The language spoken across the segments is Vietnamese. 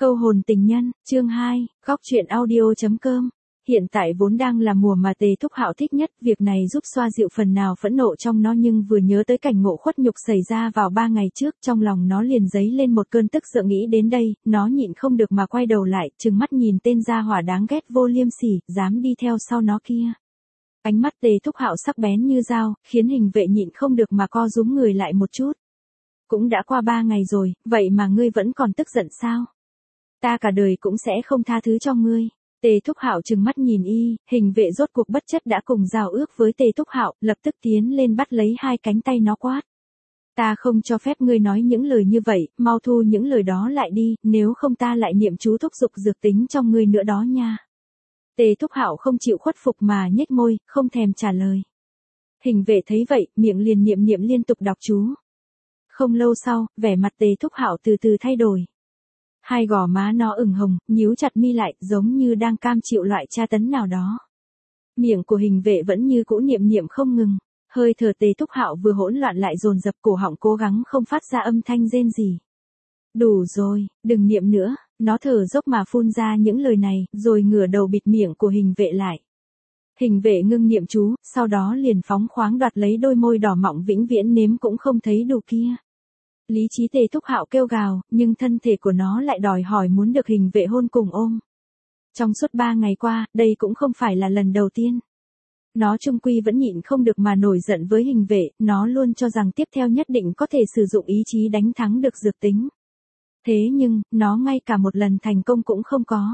Câu hồn tình nhân, chương 2, góc truyện audio.com. Hiện tại vốn đang là mùa mà Tề Thúc Hạo thích nhất, việc này giúp xoa dịu phần nào phẫn nộ trong nó, nhưng vừa nhớ tới cảnh ngộ khuất nhục xảy ra vào 3 ngày trước, trong lòng nó liền dấy lên một cơn tức giận. Nghĩ đến đây, nó nhịn không được mà quay đầu lại, trừng mắt nhìn tên gia hỏa đáng ghét vô liêm sỉ, dám đi theo sau nó kia. Ánh mắt Tề Thúc Hạo sắc bén như dao, khiến Hình Vệ nhịn không được mà co rúm người lại một chút. Cũng đã qua 3 ngày rồi, vậy mà ngươi vẫn còn tức giận sao? Ta cả đời cũng sẽ không tha thứ cho ngươi. Tề Thúc Hạo trừng mắt nhìn y, Hình Vệ rốt cuộc bất chấp đã cùng giao ước với Tề Thúc Hạo, lập tức tiến lên bắt lấy hai cánh tay nó quát. Ta không cho phép ngươi nói những lời như vậy, mau thu những lời đó lại đi, nếu không ta lại niệm chú thúc giục dược tính trong ngươi nữa đó nha. Tề Thúc Hạo không chịu khuất phục mà nhếch môi, không thèm trả lời. Hình Vệ thấy vậy, miệng liền niệm liên tục đọc chú. Không lâu sau, vẻ mặt Tề Thúc Hạo từ từ thay đổi. Hai gò má nó ửng hồng, nhíu chặt mi lại, giống như đang cam chịu loại tra tấn nào đó. Miệng của Hình Vệ vẫn như cũ niệm không ngừng, hơi thở Tề Thúc Hạo vừa hỗn loạn lại dồn dập, cổ họng cố gắng không phát ra âm thanh rên gì. Đủ rồi, đừng niệm nữa, nó thở dốc mà phun ra những lời này, rồi ngửa đầu bịt miệng của Hình Vệ lại. Hình Vệ ngưng niệm chú, sau đó liền phóng khoáng đoạt lấy đôi môi đỏ mọng vĩnh viễn nếm cũng không thấy đủ kia. Lý trí Tề Thúc Hạo kêu gào, nhưng thân thể của nó lại đòi hỏi muốn được Hình Vệ hôn cùng ôm. Trong suốt 3 ngày qua, đây cũng không phải là lần đầu tiên. Nó chung quy vẫn nhịn không được mà nổi giận với Hình Vệ, nó luôn cho rằng tiếp theo nhất định có thể sử dụng ý chí đánh thắng được dược tính. Thế nhưng, nó ngay cả một lần thành công cũng không có.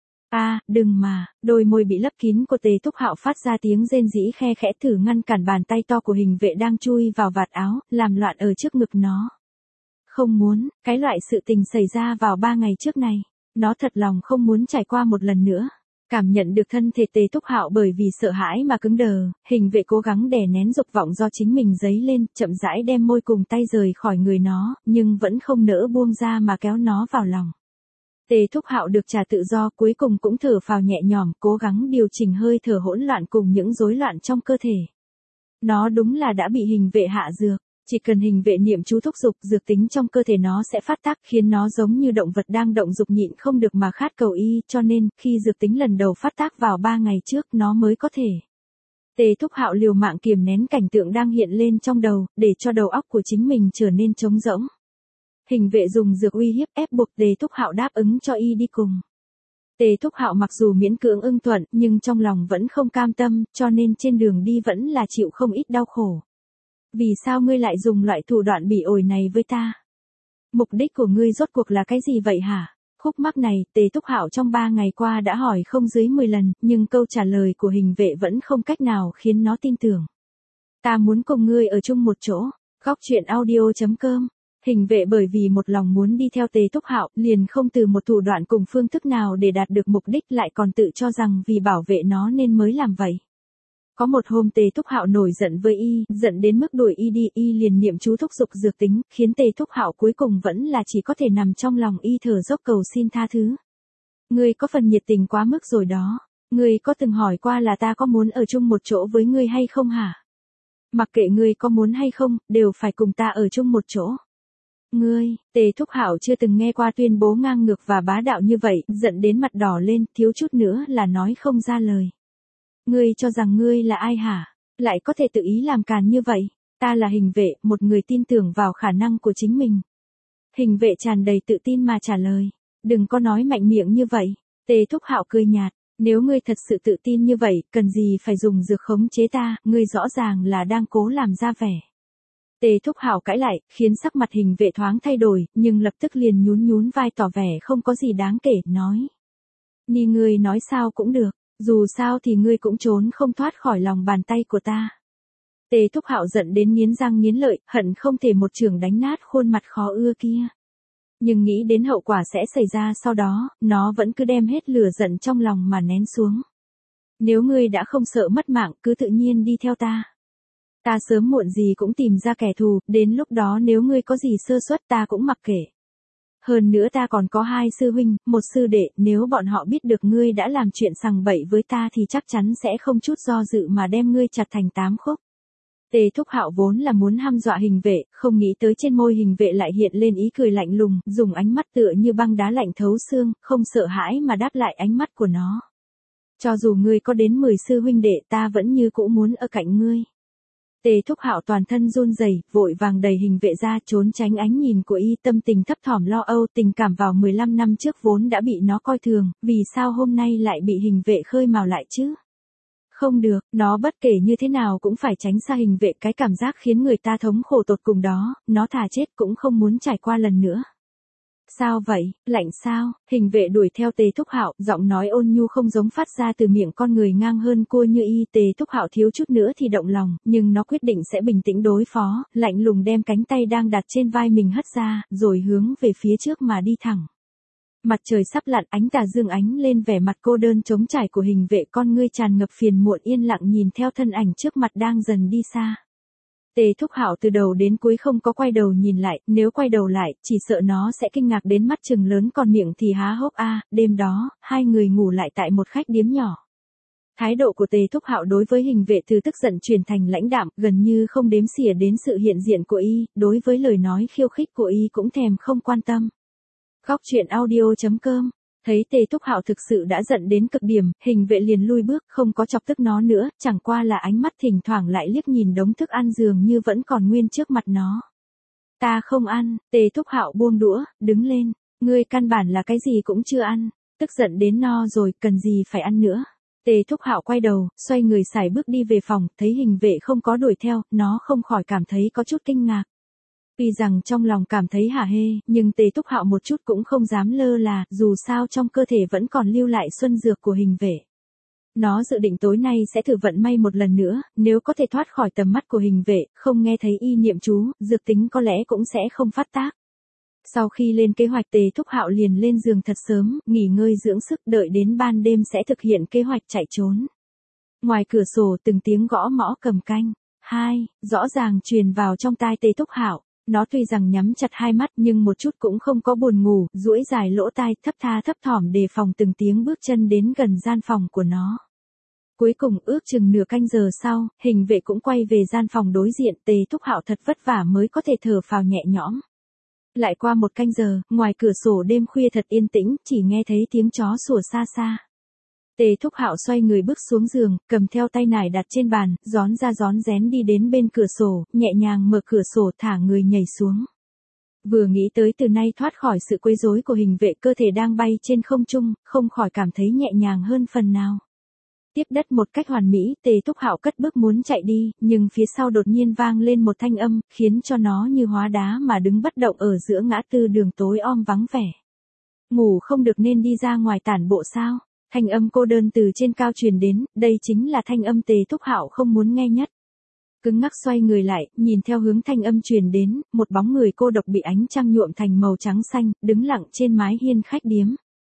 Đừng mà, đôi môi bị lấp kín của Tề Thúc Hạo phát ra tiếng rên rỉ khe khẽ, thử ngăn cản bàn tay to của Hình Vệ đang chui vào vạt áo, làm loạn ở trước ngực nó. Không muốn, cái loại sự tình xảy ra vào 3 ngày trước này, nó thật lòng không muốn trải qua một lần nữa. Cảm nhận được thân thể Tề Thúc Hạo bởi vì sợ hãi mà cứng đờ, Hình Vệ cố gắng đè nén dục vọng do chính mình dấy lên, chậm rãi đem môi cùng tay rời khỏi người nó, nhưng vẫn không nỡ buông ra mà kéo nó vào lòng. Tề Thúc Hạo được trả tự do, cuối cùng cũng thở phào nhẹ nhõm, cố gắng điều chỉnh hơi thở hỗn loạn cùng những rối loạn trong cơ thể. Nó đúng là đã bị Hình Vệ hạ dược. Chỉ cần Hình Vệ niệm chú thúc giục, dược tính trong cơ thể nó sẽ phát tác, khiến nó giống như động vật đang động dục nhịn không được mà khát cầu y, cho nên, khi dược tính lần đầu phát tác vào 3 ngày trước, nó mới có thể. Tề Thúc Hạo liều mạng kiềm nén cảnh tượng đang hiện lên trong đầu, để cho đầu óc của chính mình trở nên trống rỗng. Hình Vệ dùng dược uy hiếp ép buộc Tề Thúc Hạo đáp ứng cho y đi cùng. Tề Thúc Hạo mặc dù miễn cưỡng ưng thuận, nhưng trong lòng vẫn không cam tâm, cho nên trên đường đi vẫn là chịu không ít đau khổ. Vì sao ngươi lại dùng loại thủ đoạn bỉ ổi này với ta? Mục đích của ngươi rốt cuộc là cái gì vậy hả? Khúc mắc này, Tề Thúc Hạo trong 3 ngày qua đã hỏi không dưới 10 lần, nhưng câu trả lời của Hình Vệ vẫn không cách nào khiến nó tin tưởng. Ta muốn cùng ngươi ở chung một chỗ. Góc truyện audio.com. Hình Vệ bởi vì một lòng muốn đi theo Tề Thúc Hạo, liền không từ một thủ đoạn cùng phương thức nào để đạt được mục đích, lại còn tự cho rằng vì bảo vệ nó nên mới làm vậy. Có một hôm Tề Thúc Hạo nổi giận với y, giận đến mức đuổi y đi, y liền niệm chú thúc giục dược tính, khiến Tề Thúc Hạo cuối cùng vẫn là chỉ có thể nằm trong lòng y thở dốc cầu xin tha thứ. Ngươi có phần nhiệt tình quá mức rồi đó. Ngươi có từng hỏi qua là ta có muốn ở chung một chỗ với ngươi hay không hả? Mặc kệ ngươi có muốn hay không, đều phải cùng ta ở chung một chỗ. Tề Thúc Hạo chưa từng nghe qua tuyên bố ngang ngược và bá đạo như vậy, giận đến mặt đỏ lên, thiếu chút nữa là nói không ra lời. Ngươi cho rằng ngươi là ai hả? Lại có thể tự ý làm càn như vậy? Ta là Hình Vệ, một người tin tưởng vào khả năng của chính mình. Hình Vệ tràn đầy tự tin mà trả lời. Đừng có nói mạnh miệng như vậy. Tề Thúc Hạo cười nhạt. Nếu ngươi thật sự tự tin như vậy, cần gì phải dùng dược khống chế ta, ngươi rõ ràng là đang cố làm ra vẻ. Tề Thúc Hạo cãi lại, khiến sắc mặt Hình Vệ thoáng thay đổi, nhưng lập tức liền nhún vai tỏ vẻ không có gì đáng kể, nói. Ni ngươi nói sao cũng được. Dù sao thì ngươi cũng trốn không thoát khỏi lòng bàn tay của ta. Tề Thúc Hạo giận đến nghiến răng nghiến lợi, hận không thể một chưởng đánh nát khuôn mặt khó ưa kia. Nhưng nghĩ đến hậu quả sẽ xảy ra sau đó, nó vẫn cứ đem hết lửa giận trong lòng mà nén xuống. Nếu ngươi đã không sợ mất mạng, cứ tự nhiên đi theo ta. Ta sớm muộn gì cũng tìm ra kẻ thù, đến lúc đó nếu ngươi có gì sơ suất ta cũng mặc kệ. Hơn nữa ta còn có 2 sư huynh, 1 sư đệ, nếu bọn họ biết được ngươi đã làm chuyện sằng bậy với ta thì chắc chắn sẽ không chút do dự mà đem ngươi chặt thành 8 khúc. Tề Thúc Hạo vốn là muốn hăm dọa Hình Vệ, không nghĩ tới trên môi Hình Vệ lại hiện lên ý cười lạnh lùng, dùng ánh mắt tựa như băng đá lạnh thấu xương, không sợ hãi mà đáp lại ánh mắt của nó. Cho dù ngươi có đến 10 sư huynh đệ, ta vẫn như cũ muốn ở cạnh ngươi. Tề Thúc Hạo toàn thân run rẩy, vội vàng đẩy Hình Vệ ra, trốn tránh ánh nhìn của y, tâm tình thấp thỏm lo âu, tình cảm vào 15 năm trước vốn đã bị nó coi thường, vì sao hôm nay lại bị Hình Vệ khơi mào lại chứ? Không được, nó bất kể như thế nào cũng phải tránh xa Hình Vệ, cái cảm giác khiến người ta thống khổ tột cùng đó, nó thà chết cũng không muốn trải qua lần nữa. Sao vậy, lạnh sao? Hình Vệ đuổi theo Tề Thúc Hạo, giọng nói ôn nhu không giống phát ra từ miệng con người ngang hơn cua như y. Tề Thúc Hạo thiếu chút nữa thì động lòng, nhưng nó quyết định sẽ bình tĩnh đối phó, lạnh lùng đem cánh tay đang đặt trên vai mình hất ra, rồi hướng về phía trước mà đi thẳng. Mặt trời sắp lặn, ánh tà dương ánh lên vẻ mặt cô đơn trống trải của Hình Vệ, con ngươi tràn ngập phiền muộn yên lặng nhìn theo thân ảnh trước mặt đang dần đi xa. Tề Thúc Hạo từ đầu đến cuối không có quay đầu nhìn lại, nếu quay đầu lại, chỉ sợ nó sẽ kinh ngạc đến mắt trừng lớn, còn miệng thì há hốc. Đêm đó, hai người ngủ lại tại một khách điếm nhỏ. Thái độ của Tề Thúc Hạo đối với Hình Vệ từ tức giận chuyển thành lãnh đạm, gần như không đếm xỉa đến sự hiện diện của y, đối với lời nói khiêu khích của y cũng thèm không quan tâm. Góc truyện audio.com. Thấy Tề Thúc Hạo thực sự đã giận đến cực điểm, Hình Vệ liền lui bước, không có chọc tức nó nữa, chẳng qua là ánh mắt thỉnh thoảng lại liếc nhìn đống thức ăn dường như vẫn còn nguyên trước mặt nó. Ta không ăn. Tề Thúc Hạo buông đũa, đứng lên. Ngươi căn bản là cái gì cũng chưa ăn, tức giận đến no rồi, cần gì phải ăn nữa. Tề Thúc Hạo quay đầu, xoay người sải bước đi về phòng, thấy Hình Vệ không có đuổi theo, nó không khỏi cảm thấy có chút kinh ngạc. Tuy rằng trong lòng cảm thấy hả hê, nhưng Tề Thúc Hạo một chút cũng không dám lơ là, dù sao trong cơ thể vẫn còn lưu lại xuân dược của Hình Vệ. Nó dự định tối nay sẽ thử vận may một lần nữa, nếu có thể thoát khỏi tầm mắt của Hình Vệ, không nghe thấy y niệm chú, dược tính có lẽ cũng sẽ không phát tác. Sau khi lên kế hoạch, Tề Thúc Hạo liền lên giường thật sớm, nghỉ ngơi dưỡng sức, đợi đến ban đêm sẽ thực hiện kế hoạch chạy trốn. Ngoài cửa sổ từng tiếng gõ mõ cầm canh. Rõ ràng truyền vào trong tai Tề Thúc Hạo. Nó tuy rằng nhắm chặt hai mắt nhưng một chút cũng không có buồn ngủ, duỗi dài lỗ tai, thấp tha thấp thỏm đề phòng từng tiếng bước chân đến gần gian phòng của nó. Cuối cùng ước chừng nửa canh giờ sau, Hình Vệ cũng quay về gian phòng đối diện. Tề Thúc Hạo thật vất vả mới có thể thở phào nhẹ nhõm. Lại qua một canh giờ, ngoài cửa sổ đêm khuya thật yên tĩnh, chỉ nghe thấy tiếng chó sủa xa xa. Tề Thúc Hạo xoay người bước xuống giường, cầm theo tay nải đặt trên bàn, rón ra rón rén đi đến bên cửa sổ, nhẹ nhàng mở cửa sổ, thả người nhảy xuống. Vừa nghĩ tới từ nay thoát khỏi sự quấy rối của Hình Vệ, cơ thể đang bay trên không trung, không khỏi cảm thấy nhẹ nhàng hơn phần nào. Tiếp đất một cách hoàn mỹ, Tề Thúc Hạo cất bước muốn chạy đi, nhưng phía sau đột nhiên vang lên một thanh âm, khiến cho nó như hóa đá mà đứng bất động ở giữa ngã tư đường tối om vắng vẻ. Ngủ không được nên đi ra ngoài tản bộ sao? Thanh âm cô đơn từ trên cao truyền đến, đây chính là thanh âm Tề Thúc Hạo không muốn nghe nhất. Cứng ngắc xoay người lại, nhìn theo hướng thanh âm truyền đến, một bóng người cô độc bị ánh trăng nhuộm thành màu trắng xanh, đứng lặng trên mái hiên khách điếm.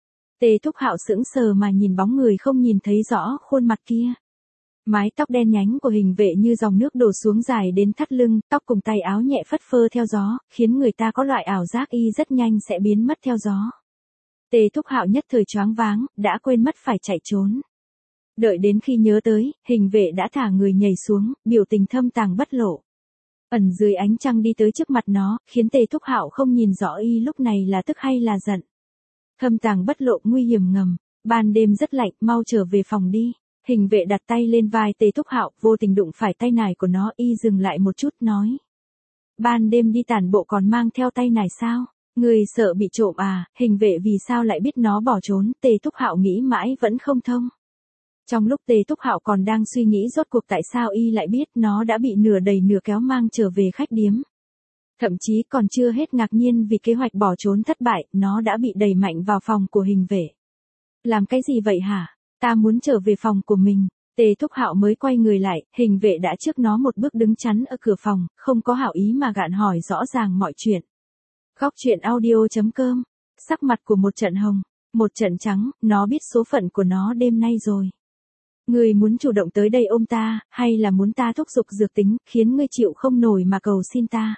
Tề Thúc Hạo sững sờ mà nhìn bóng người không nhìn thấy rõ khuôn mặt kia. Mái tóc đen nhánh của Hình Vệ như dòng nước đổ xuống dài đến thắt lưng, tóc cùng tay áo nhẹ phất phơ theo gió, khiến người ta có loại ảo giác y rất nhanh sẽ biến mất theo gió. Tề Thúc Hạo nhất thời choáng váng, đã quên mất phải chạy trốn. Đợi đến khi nhớ tới, Hình Vệ đã thả người nhảy xuống, biểu tình thâm tàng bất lộ. Ẩn dưới ánh trăng đi tới trước mặt nó, khiến Tề Thúc Hạo không nhìn rõ y lúc này là tức hay là giận. Thâm tàng bất lộ, nguy hiểm ngầm. Ban đêm rất lạnh, mau trở về phòng đi. Hình Vệ đặt tay lên vai Tề Thúc Hạo, vô tình đụng phải tay nải của nó, y dừng lại một chút nói. Ban đêm đi tản bộ còn mang theo tay nải sao? Người sợ bị trộm à? Hình Vệ vì sao lại biết nó bỏ trốn? Tề Thúc Hạo nghĩ mãi vẫn không thông. Trong lúc Tề Thúc Hạo còn đang suy nghĩ rốt cuộc tại sao y lại biết, nó đã bị nửa đẩy nửa kéo mang trở về khách điếm. Thậm chí còn chưa hết ngạc nhiên vì kế hoạch bỏ trốn thất bại, nó đã bị đẩy mạnh vào phòng của Hình Vệ. Làm cái gì vậy hả? Ta muốn trở về phòng của mình. Tề Thúc Hạo mới quay người lại, Hình Vệ đã trước nó một bước đứng chắn ở cửa phòng, không có hảo ý mà gạn hỏi rõ ràng mọi chuyện. Góc truyện audio.com. Sắc mặt của một trận hồng, một trận trắng, nó biết số phận của nó đêm nay rồi. Ngươi muốn chủ động tới đây ôm ta, hay là muốn ta thúc giục dược tính, khiến ngươi chịu không nổi mà cầu xin ta?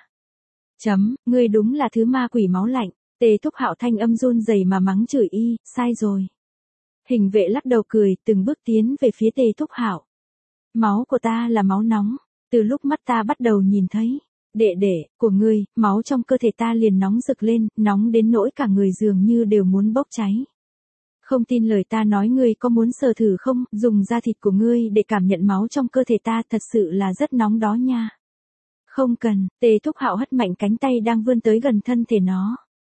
Ngươi đúng là thứ ma quỷ máu lạnh. Tề Thúc Hạo thanh âm run rẩy mà mắng chửi y, sai rồi. Hình Vệ lắc đầu cười, từng bước tiến về phía Tề Thúc Hạo. Máu của ta là máu nóng, Từ lúc mắt ta bắt đầu nhìn thấy, đệ đệ, của ngươi, máu trong cơ thể ta liền nóng rực lên, nóng đến nỗi cả người dường như đều muốn bốc cháy. Không tin lời ta nói ngươi có muốn sờ thử không, dùng da thịt của ngươi để cảm nhận máu trong cơ thể ta thật sự là rất nóng đó nha. Không cần, Tề Thúc Hạo hất mạnh cánh tay đang vươn tới gần thân thể nó.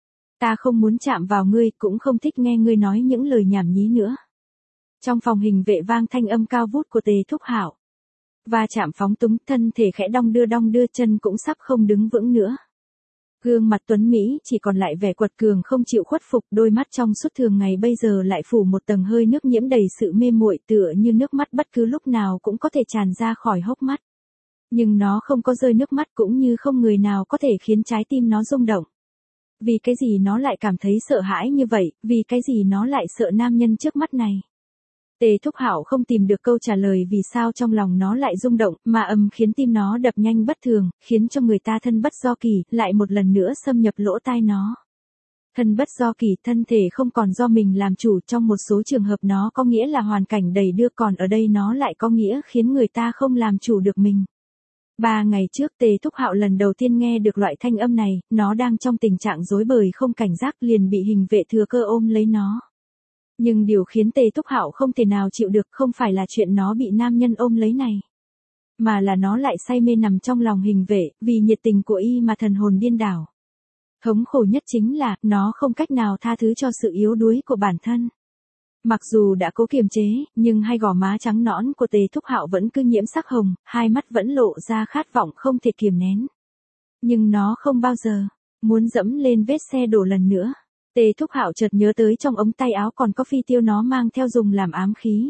Ta không muốn chạm vào ngươi, cũng không thích nghe ngươi nói những lời nhảm nhí nữa. Trong phòng hình vệ vang thanh âm cao vút của Tề Thúc Hạo. Va chạm phóng túng, thân thể khẽ đong đưa chân cũng sắp không đứng vững nữa. Gương mặt tuấn Mỹ chỉ còn lại vẻ quật cường không chịu khuất phục, đôi mắt trong suốt thường ngày bây giờ lại phủ một tầng hơi nước nhiễm đầy sự mê muội, tựa như nước mắt bất cứ lúc nào cũng có thể tràn ra khỏi hốc mắt. Nhưng nó không có rơi nước mắt, cũng như không người nào có thể khiến trái tim nó rung động. Vì cái gì nó lại cảm thấy sợ hãi như vậy, vì cái gì nó lại sợ nam nhân trước mắt này. Tề Thúc Hạo không tìm được câu trả lời vì sao trong lòng nó lại rung động, mà khiến tim nó đập nhanh bất thường, khiến cho người ta thân bất do kỳ, lại một lần nữa xâm nhập lỗ tai nó. Thân bất do kỳ, thân thể không còn do mình làm chủ, trong một số trường hợp nó có nghĩa là hoàn cảnh đầy đưa, còn ở đây nó lại có nghĩa khiến người ta không làm chủ được mình. 3 ngày trước Tề Thúc Hạo lần đầu tiên nghe được loại thanh âm này, nó đang trong tình trạng rối bời không cảnh giác liền bị hình vệ thừa cơ ôm lấy nó. Nhưng điều khiến Tề Thúc Hạo không thể nào chịu được không phải là chuyện nó bị nam nhân ôm lấy này. Mà là nó lại say mê nằm trong lòng hình vệ, vì nhiệt tình của y mà thần hồn điên đảo. Thống khổ nhất chính là, nó không cách nào tha thứ cho sự yếu đuối của bản thân. Mặc dù đã cố kiềm chế, nhưng hai gò má trắng nõn của Tề Thúc Hạo vẫn cứ nhiễm sắc hồng, hai mắt vẫn lộ ra khát vọng không thể kiềm nén. Nhưng nó không bao giờ muốn dẫm lên vết xe đổ lần nữa. Tề Thúc Hạo chợt nhớ tới trong ống tay áo còn có phi tiêu nó mang theo dùng làm ám khí.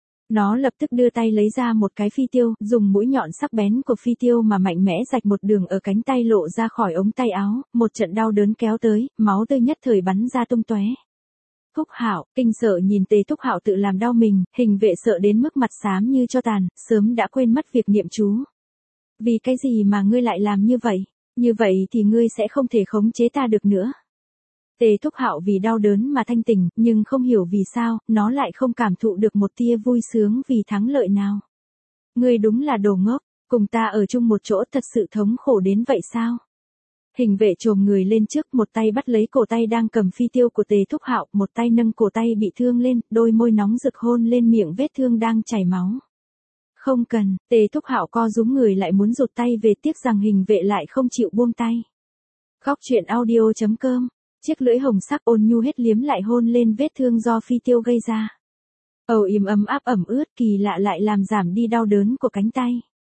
Nó lập tức đưa tay lấy ra một cái phi tiêu, dùng mũi nhọn sắc bén của phi tiêu mà mạnh mẽ rạch một đường ở cánh tay lộ ra khỏi ống tay áo, một trận đau đớn kéo tới, máu tươi nhất thời bắn ra tung tóe. Thúc Hạo, kinh sợ nhìn Tề Thúc Hạo tự làm đau mình, hình vệ sợ đến mức mặt xám như tro tàn, sớm đã quên mất việc niệm chú. Vì cái gì mà ngươi lại làm như vậy? Như vậy thì ngươi sẽ không thể khống chế ta được nữa. Tề Thúc Hạo vì đau đớn mà thanh tỉnh, nhưng không hiểu vì sao, nó lại không cảm thụ được một tia vui sướng vì thắng lợi nào. Ngươi đúng là đồ ngốc, cùng ta ở chung một chỗ thật sự thống khổ đến vậy sao? Hình vệ chồm người lên trước, một tay bắt lấy cổ tay đang cầm phi tiêu của Tề Thúc Hạo, một tay nâng cổ tay bị thương lên, đôi môi nóng rực hôn lên miệng vết thương đang chảy máu. Không cần, Tề Thúc Hạo co rúm người lại muốn rụt tay về, tiếc rằng hình vệ lại không chịu buông tay. Góc truyện audio.com. Chiếc lưỡi hồng sắc ôn nhu hết liếm lại hôn lên vết thương do phi tiêu gây ra. Ầu im ấm áp ẩm ướt, kỳ lạ lại làm giảm đi đau đớn của cánh tay.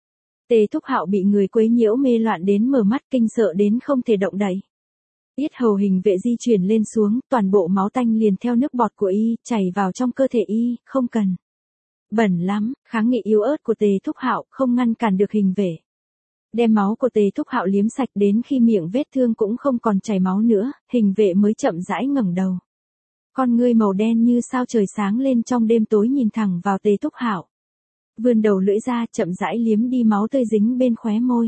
Tề Thúc Hạo bị người quấy nhiễu mê loạn đến mở mắt, kinh sợ đến không thể động đậy. Yết hầu hình vệ di chuyển lên xuống, toàn bộ máu tanh liền theo nước bọt của y chảy vào trong cơ thể y, không cần. Bẩn lắm, kháng nghị yếu ớt của Tề Thúc Hạo không ngăn cản được hình vệ. Đem máu của Tề Thúc Hạo liếm sạch đến khi miệng vết thương cũng không còn chảy máu nữa, hình vệ mới chậm rãi ngẩng đầu. Con ngươi màu đen như sao trời sáng lên trong đêm tối nhìn thẳng vào Tề Thúc Hạo. Vươn đầu lưỡi ra chậm rãi liếm đi máu tươi dính bên khóe môi.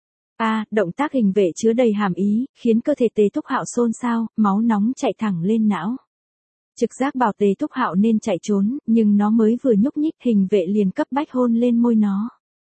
Động tác hình vệ chứa đầy hàm ý, khiến cơ thể Tề Thúc Hạo xôn xao, máu nóng chạy thẳng lên não. Trực giác bảo Tề Thúc Hạo nên chạy trốn, nhưng nó mới vừa nhúc nhích, hình vệ liền cấp bách hôn lên môi nó.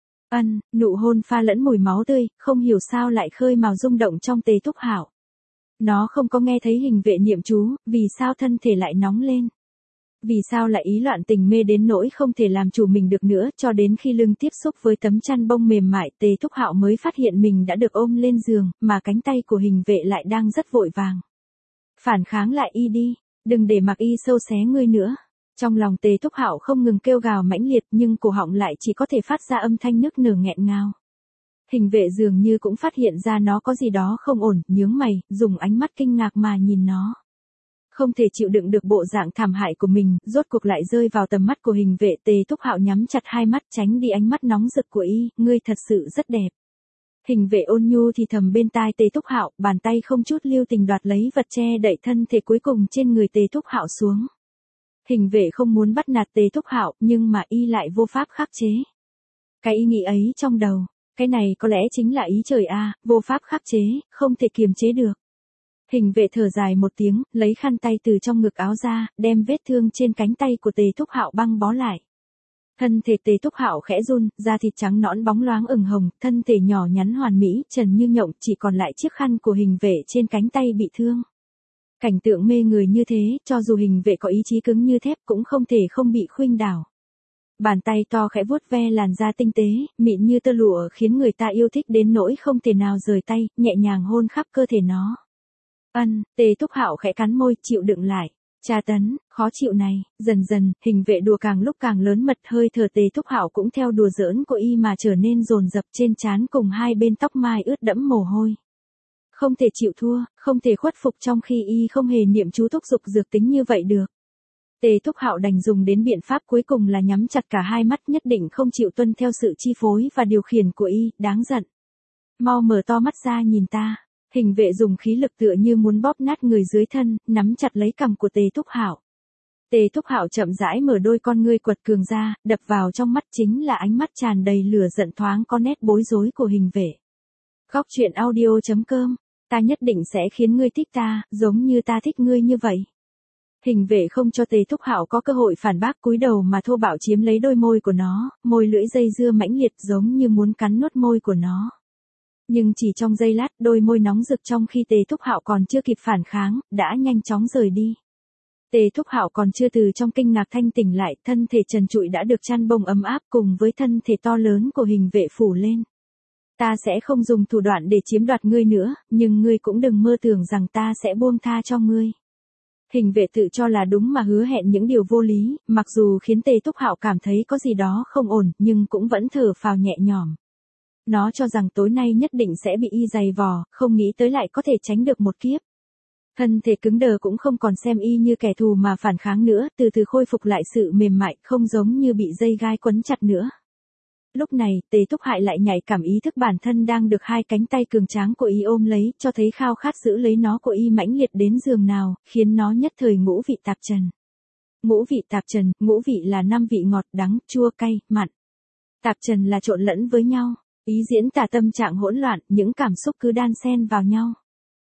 Nụ hôn pha lẫn mùi máu tươi, không hiểu sao lại khơi mào rung động trong Tề Thúc Hạo. Nó không có nghe thấy hình vệ niệm chú, vì sao thân thể lại nóng lên? Vì sao lại ý loạn tình mê đến nỗi không thể làm chủ mình được nữa, cho đến khi lưng tiếp xúc với tấm chăn bông mềm mại, Tề Thúc Hạo mới phát hiện mình đã được ôm lên giường, mà cánh tay của hình vệ lại đang rất vội vàng. Phản kháng lại y đi, đừng để mặc y sâu xé ngươi nữa. Trong lòng Tề Thúc Hạo không ngừng kêu gào mãnh liệt, nhưng cổ họng lại chỉ có thể phát ra âm thanh nức nở nghẹn ngào. Hình vệ dường như cũng phát hiện ra nó có gì đó không ổn, nhướng mày, dùng ánh mắt kinh ngạc mà nhìn nó. Không thể chịu đựng được bộ dạng thảm hại của mình, rốt cuộc lại rơi vào tầm mắt của hình vệ. Tề Thúc Hạo nhắm chặt hai mắt tránh đi ánh mắt nóng rực của y, ngươi thật sự rất đẹp. Hình vệ ôn nhu thì thầm bên tai Tề Thúc Hạo, bàn tay không chút lưu tình đoạt lấy vật che đậy thân thể cuối cùng trên người Tề Thúc Hạo xuống. Hình vệ không muốn bắt nạt Tề Thúc Hạo, nhưng mà y lại vô pháp khắc chế. Cái ý nghĩ ấy trong đầu, cái này có lẽ chính là ý trời vô pháp khắc chế, không thể kiềm chế được. Hình vệ thở dài một tiếng, lấy khăn tay từ trong ngực áo ra, đem vết thương trên cánh tay của Tề Thúc Hạo băng bó lại. Thân thể Tề Thúc Hạo khẽ run, da thịt trắng nõn bóng loáng ửng hồng, thân thể nhỏ nhắn hoàn mỹ, trần như nhộng, chỉ còn lại chiếc khăn của Hình Vệ trên cánh tay bị thương. Cảnh tượng mê người như thế, cho dù Hình Vệ có ý chí cứng như thép cũng không thể không bị khuynh đảo. Bàn tay to khẽ vuốt ve làn da tinh tế, mịn như tơ lụa khiến người ta yêu thích đến nỗi không thể nào rời tay, nhẹ nhàng hôn khắp cơ thể nó. Tề Thúc Hạo khẽ cắn môi, chịu đựng lại. Tra tấn, khó chịu này, dần dần, Hình Vệ đùa càng lúc càng lớn mật, hơi thở Tề Thúc Hạo cũng theo đùa giỡn của y mà trở nên dồn dập, trên trán cùng hai bên tóc mai ướt đẫm mồ hôi. Không thể chịu thua, không thể khuất phục trong khi y không hề niệm chú thúc giục dược tính như vậy được. Tề Thúc Hạo đành dùng đến biện pháp cuối cùng là nhắm chặt cả hai mắt, nhất định không chịu tuân theo sự chi phối và điều khiển của y, đáng giận. Mau mở to mắt ra nhìn ta. Hình Vệ dùng khí lực tựa như muốn bóp nát người dưới thân, nắm chặt lấy cằm của Tề Thúc Hạo. Tề Thúc Hạo chậm rãi mở đôi con ngươi quật cường ra, đập vào trong mắt chính là ánh mắt tràn đầy lửa giận thoáng có nét bối rối của Hình Vệ. Góc truyện audio.com, ta nhất định sẽ khiến ngươi thích ta, giống như ta thích ngươi như vậy. Hình Vệ không cho Tề Thúc Hạo có cơ hội phản bác, cúi đầu mà thô bạo chiếm lấy đôi môi của nó, môi lưỡi dây dưa mãnh liệt giống như muốn cắn nuốt môi của nó. Nhưng chỉ trong giây lát, đôi môi nóng rực trong khi Tề Thúc Hạo còn chưa kịp phản kháng, đã nhanh chóng rời đi. Tề Thúc Hạo còn chưa từ trong kinh ngạc thanh tỉnh lại, thân thể trần trụi đã được chăn bông ấm áp cùng với thân thể to lớn của Hình Vệ phủ lên. Ta sẽ không dùng thủ đoạn để chiếm đoạt ngươi nữa, nhưng ngươi cũng đừng mơ tưởng rằng ta sẽ buông tha cho ngươi. Hình Vệ tự cho là đúng mà hứa hẹn những điều vô lý, mặc dù khiến Tề Thúc Hạo cảm thấy có gì đó không ổn, nhưng cũng vẫn thở phào nhẹ nhõm. Nó cho rằng tối nay nhất định sẽ bị y giày vò, không nghĩ tới lại có thể tránh được một kiếp. Thân thể cứng đờ cũng không còn xem y như kẻ thù mà phản kháng nữa, từ từ khôi phục lại sự mềm mại, không giống như bị dây gai quấn chặt nữa. Lúc này, Tề Thúc Hạo lại nhạy cảm ý thức bản thân đang được hai cánh tay cường tráng của y ôm lấy, cho thấy khao khát giữ lấy nó của y mãnh liệt đến giường nào, khiến nó nhất thời ngũ vị tạp trần. Ngũ vị tạp trần, ngũ vị là 5 vị ngọt, đắng, chua, cay, mặn. Tạp trần là trộn lẫn với nhau. Ý diễn tả tâm trạng hỗn loạn, những cảm xúc cứ đan xen vào nhau.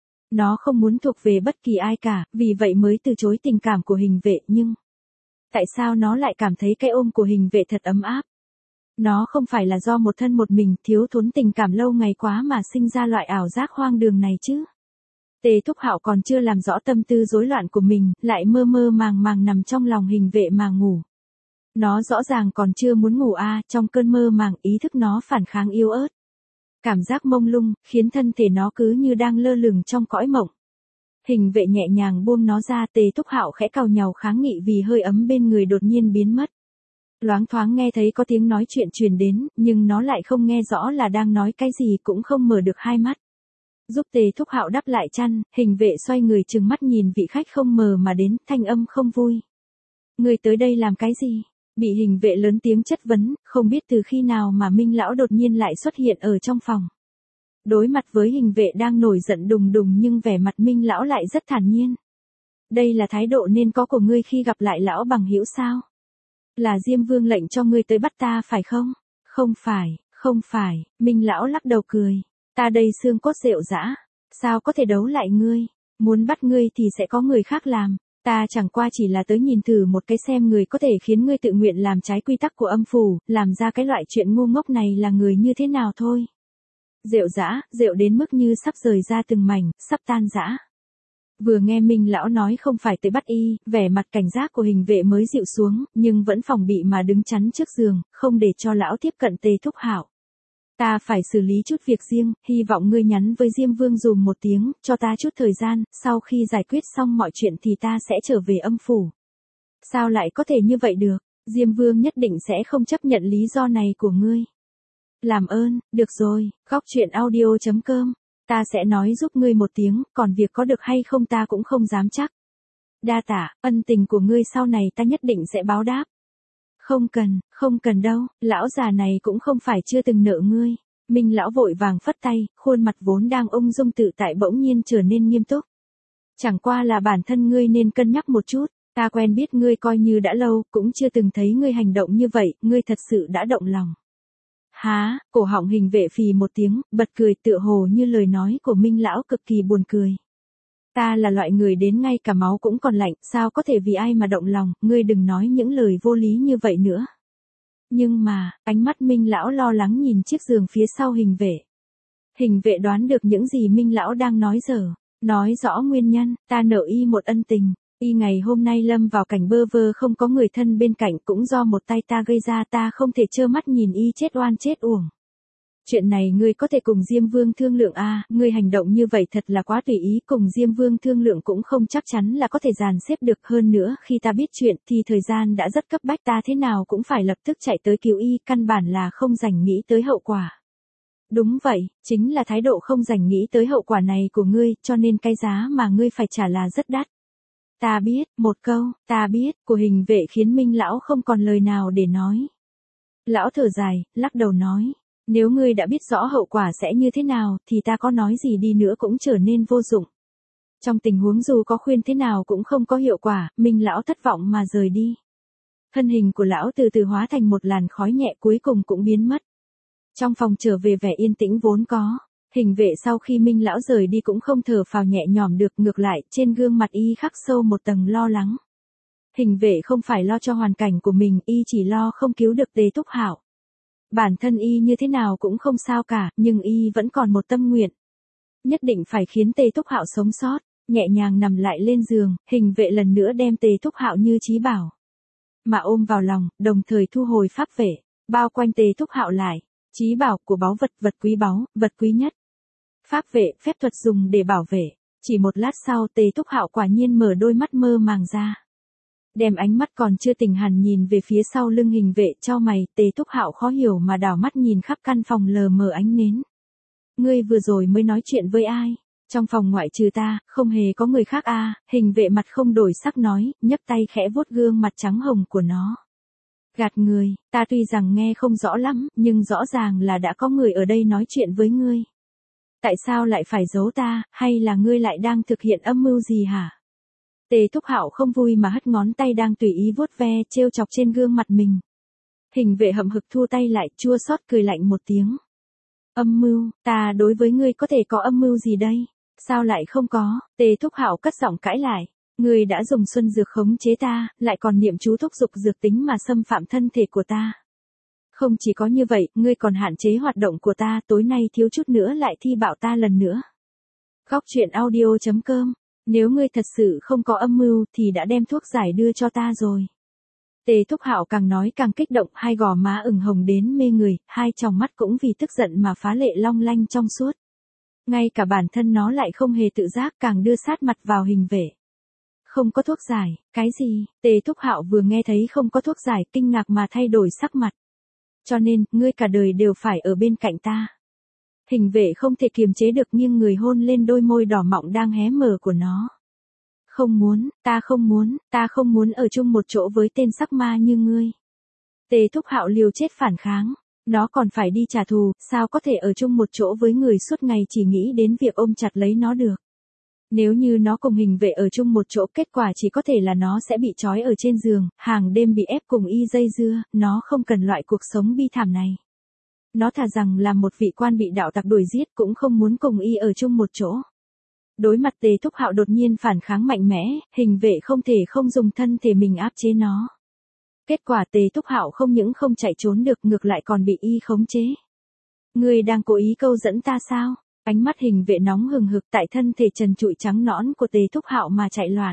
Nó không muốn thuộc về bất kỳ ai cả, vì vậy mới từ chối tình cảm của Hình Vệ, nhưng tại sao nó lại cảm thấy cái ôm của Hình Vệ thật ấm áp? Nó không phải là do một thân một mình thiếu thốn tình cảm lâu ngày quá mà sinh ra loại ảo giác hoang đường này chứ? Tề Thúc Hạo còn chưa làm rõ tâm tư rối loạn của mình, lại mơ mơ màng màng nằm trong lòng Hình Vệ mà ngủ. Nó rõ ràng còn chưa muốn ngủ trong cơn mơ màng ý thức nó phản kháng yếu ớt. Cảm giác mông lung, khiến thân thể nó cứ như đang lơ lửng trong cõi mộng. Hình Vệ nhẹ nhàng buông nó ra, Tề Thúc Hạo khẽ cào nhàu kháng nghị vì hơi ấm bên người đột nhiên biến mất. Loáng thoáng nghe thấy có tiếng nói chuyện truyền đến, nhưng nó lại không nghe rõ là đang nói cái gì, cũng không mở được hai mắt. Giúp Tề Thúc Hạo đắp lại chăn, Hình Vệ xoay người trừng mắt nhìn vị khách không mờ mà đến, thanh âm không vui. Người tới đây làm cái gì? Bị Hình Vệ lớn tiếng chất vấn, không biết từ khi nào mà Minh lão đột nhiên lại xuất hiện ở trong phòng. Đối mặt với Hình Vệ đang nổi giận đùng đùng nhưng vẻ mặt Minh lão lại rất thản nhiên. Đây là thái độ nên có của ngươi khi gặp lại lão bằng hữu sao? Là Diêm Vương lệnh cho ngươi tới bắt ta phải không? Không phải, Minh lão lắc đầu cười. Ta đây xương cốt rệu rã, sao có thể đấu lại ngươi? Muốn bắt ngươi thì sẽ có người khác làm. Ta chẳng qua chỉ là tới nhìn thử một cái xem người có thể khiến ngươi tự nguyện làm trái quy tắc của âm phủ, làm ra cái loại chuyện ngu ngốc này là người như thế nào thôi. Rệu rã, rệu đến mức như sắp rời ra từng mảnh, sắp tan rã. Vừa nghe Minh lão nói không phải tới bắt y, vẻ mặt cảnh giác của Hình Vệ mới dịu xuống, nhưng vẫn phòng bị mà đứng chắn trước giường, không để cho lão tiếp cận Tề Thúc Hạo. Ta phải xử lý chút việc riêng, hy vọng ngươi nhắn với Diêm Vương dùm một tiếng, cho ta chút thời gian, sau khi giải quyết xong mọi chuyện thì ta sẽ trở về âm phủ. Sao lại có thể như vậy được, Diêm Vương nhất định sẽ không chấp nhận lý do này của ngươi. Làm ơn, được rồi, góc truyện audio.com, ta sẽ nói giúp ngươi một tiếng, còn việc có được hay không ta cũng không dám chắc. Đa tạ, ân tình của ngươi sau này ta nhất định sẽ báo đáp. Không cần đâu, lão già này cũng không phải chưa từng nợ ngươi. Minh lão vội vàng phất tay, khuôn mặt vốn đang ung dung tự tại bỗng nhiên trở nên nghiêm túc. Chẳng qua là bản thân ngươi nên cân nhắc một chút, ta quen biết ngươi coi như đã lâu, cũng chưa từng thấy ngươi hành động như vậy, ngươi thật sự đã động lòng. Há, cổ họng Hình Vệ phì một tiếng, bật cười tựa hồ như lời nói của Minh lão cực kỳ buồn cười. Ta là loại người đến ngay cả máu cũng còn lạnh, sao có thể vì ai mà động lòng, ngươi đừng nói những lời vô lý như vậy nữa. Nhưng mà, ánh mắt Minh lão lo lắng nhìn chiếc giường phía sau hình vệ. Hình vệ đoán được những gì Minh lão đang nói dở. Nói rõ nguyên nhân, ta nợ y một ân tình. Y ngày hôm nay lâm vào cảnh bơ vơ không có người thân bên cạnh cũng do một tay ta gây ra, ta không thể trơ mắt nhìn y chết oan chết uổng. Chuyện này ngươi có thể cùng Diêm Vương thương lượng à, ngươi hành động như vậy thật là quá tùy ý, cùng Diêm Vương thương lượng cũng không chắc chắn là có thể dàn xếp được, hơn nữa khi ta biết chuyện thì thời gian đã rất cấp bách, ta thế nào cũng phải lập tức chạy tới cứu y, căn bản là không dành nghĩ tới hậu quả. Đúng vậy, chính là thái độ không dành nghĩ tới hậu quả này của ngươi, cho nên cái giá mà ngươi phải trả là rất đắt. Ta biết, một câu, ta biết, của hình vệ khiến Minh lão không còn lời nào để nói. Lão thở dài, lắc đầu nói, nếu ngươi đã biết rõ hậu quả sẽ như thế nào, thì ta có nói gì đi nữa cũng trở nên vô dụng. Trong tình huống dù có khuyên thế nào cũng không có hiệu quả, Minh lão thất vọng mà rời đi. Thân hình của lão từ từ hóa thành một làn khói nhẹ cuối cùng cũng biến mất. Trong phòng trở về vẻ yên tĩnh vốn có. Hình vệ sau khi Minh lão rời đi cũng không thở phào nhẹ nhõm được, ngược lại, trên gương mặt y khắc sâu một tầng lo lắng. Hình vệ không phải lo cho hoàn cảnh của mình, y chỉ lo không cứu được Tề Thúc Hạo. Bản thân y như thế nào cũng không sao cả, nhưng y vẫn còn một tâm nguyện. Nhất định phải khiến Tề Thúc Hạo sống sót. Nhẹ nhàng nằm lại lên giường, hình vệ lần nữa đem Tề Thúc Hạo như chí bảo mà ôm vào lòng, đồng thời thu hồi pháp vệ, bao quanh Tề Thúc Hạo lại. Chí bảo của báu vật, vật quý báu, vật quý nhất. Pháp vệ, phép thuật dùng để bảo vệ. Chỉ một lát sau Tề Thúc Hạo quả nhiên mở đôi mắt mơ màng ra. Đem ánh mắt còn chưa tỉnh hẳn nhìn về phía sau lưng hình vệ, chau mày, Tề Thúc Hạo khó hiểu mà đảo mắt nhìn khắp căn phòng lờ mờ ánh nến. Ngươi vừa rồi mới nói chuyện với ai? Trong phòng ngoại trừ ta, không hề có người khác à, hình vệ mặt không đổi sắc nói, nhấc tay khẽ vuốt gương mặt trắng hồng của nó. Gạt người, ta tuy rằng nghe không rõ lắm, nhưng rõ ràng là đã có người ở đây nói chuyện với ngươi. Tại sao lại phải giấu ta, hay là ngươi lại đang thực hiện âm mưu gì hả? Tề Thúc Hạo không vui mà hất ngón tay đang tùy ý vuốt ve, trêu chọc trên gương mặt mình. Hình vệ hậm hực thua tay lại, chua xót cười lạnh một tiếng. Âm mưu, ta đối với ngươi có thể có âm mưu gì đây? Sao lại không có? Tề Thúc Hạo cất giọng cãi lại. Ngươi đã dùng xuân dược khống chế ta, lại còn niệm chú thúc giục dược tính mà xâm phạm thân thể của ta. Không chỉ có như vậy, ngươi còn hạn chế hoạt động của ta, tối nay thiếu chút nữa lại thi bạo ta lần nữa. Góc truyện audio.com. Nếu ngươi thật sự không có âm mưu thì đã đem thuốc giải đưa cho ta rồi. Tề Thúc Hạo càng nói càng kích động, hai gò má ửng hồng đến mê người, hai tròng mắt cũng vì tức giận mà phá lệ long lanh trong suốt. Ngay cả bản thân nó lại không hề tự giác, càng đưa sát mặt vào hình vệ. Không có thuốc giải, cái gì? Tề Thúc Hạo vừa nghe thấy không có thuốc giải, kinh ngạc mà thay đổi sắc mặt. Cho nên, ngươi cả đời đều phải ở bên cạnh ta. Hình vệ không thể kiềm chế được nghiêng người hôn lên đôi môi đỏ mọng đang hé mở của nó. Không muốn, ta không muốn ở chung một chỗ với tên sắc ma như ngươi. Tề Thúc Hạo liều chết phản kháng. Nó còn phải đi trả thù, sao có thể ở chung một chỗ với người suốt ngày chỉ nghĩ đến việc ôm chặt lấy nó được. Nếu như nó cùng hình vệ ở chung một chỗ, kết quả chỉ có thể là nó sẽ bị trói ở trên giường, hàng đêm bị ép cùng y dây dưa, nó không cần loại cuộc sống bi thảm này. Nó thà rằng làm một vị quan bị đạo tặc đuổi giết cũng không muốn cùng y ở chung một chỗ. Đối mặt Tề Thúc Hạo đột nhiên phản kháng mạnh mẽ, hình vệ không thể không dùng thân thể mình áp chế nó. Kết quả Tề Thúc Hạo không những không chạy trốn được, ngược lại còn bị y khống chế. Ngươi đang cố ý câu dẫn ta sao? Ánh mắt hình vệ nóng hừng hực tại thân thể trần trụi trắng nõn của Tề Thúc Hạo mà chạy loạn.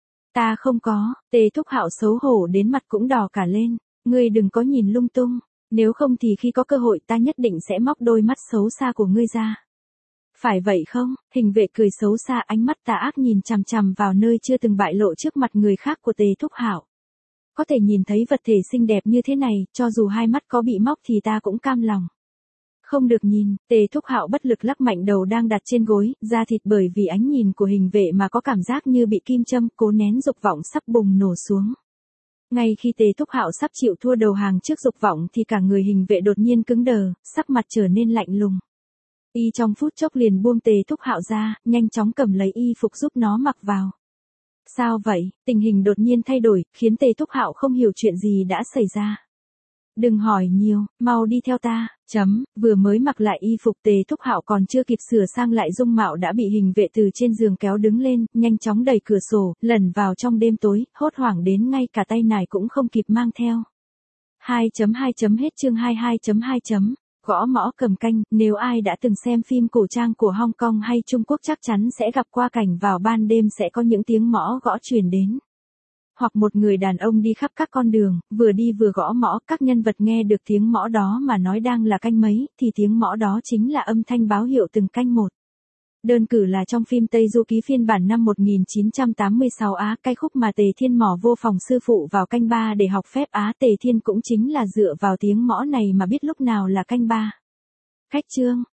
Ta không có. Tề Thúc Hạo xấu hổ đến mặt cũng đỏ cả lên. Ngươi đừng có nhìn lung tung, nếu không thì khi có cơ hội ta nhất định sẽ móc đôi mắt xấu xa của ngươi ra. Phải vậy không? Hình vệ cười xấu xa, ánh mắt tà ác nhìn chằm chằm vào nơi chưa từng bại lộ trước mặt người khác của Tề Thúc Hạo. Có thể nhìn thấy vật thể xinh đẹp như thế này, cho dù hai mắt có bị móc thì ta cũng cam lòng. Không được nhìn. Tề Thúc Hạo bất lực lắc mạnh đầu đang đặt trên gối, da thịt bởi vì ánh nhìn của hình vệ mà có cảm giác như bị kim châm, cố nén dục vọng sắp bùng nổ xuống. Ngay khi Tề Thúc Hạo sắp chịu thua đầu hàng trước dục vọng thì cả người hình vệ đột nhiên cứng đờ, sắc mặt trở nên lạnh lùng. Y trong phút chốc liền buông Tề Thúc Hạo ra, nhanh chóng cầm lấy y phục giúp nó mặc vào. Sao vậy? Tình hình đột nhiên thay đổi, khiến Tề Thúc Hạo không hiểu chuyện gì đã xảy ra. Đừng hỏi nhiều, mau đi theo ta. Vừa mới mặc lại y phục, Tề Thúc Hạo còn chưa kịp sửa sang lại dung mạo đã bị hình vệ từ trên giường kéo đứng lên, nhanh chóng đẩy cửa sổ, lẩn vào trong đêm tối, hốt hoảng đến ngay cả tay nải cũng không kịp mang theo. 2.2 Hết chương 22.2. Gõ mõ cầm canh, nếu ai đã từng xem phim cổ trang của Hong Kong hay Trung Quốc chắc chắn sẽ gặp qua cảnh vào ban đêm sẽ có những tiếng mõ gõ truyền đến. Hoặc một người đàn ông đi khắp các con đường, vừa đi vừa gõ mõ, các nhân vật nghe được tiếng mõ đó mà nói đang là canh mấy, thì tiếng mõ đó chính là âm thanh báo hiệu từng canh một. Đơn cử là trong phim Tây Du Ký phiên bản năm 1986 cái khúc mà Tề Thiên mỏ vô phòng sư phụ vào canh 3 để học phép Tề Thiên cũng chính là dựa vào tiếng mõ này mà biết lúc nào là canh 3. Khách chương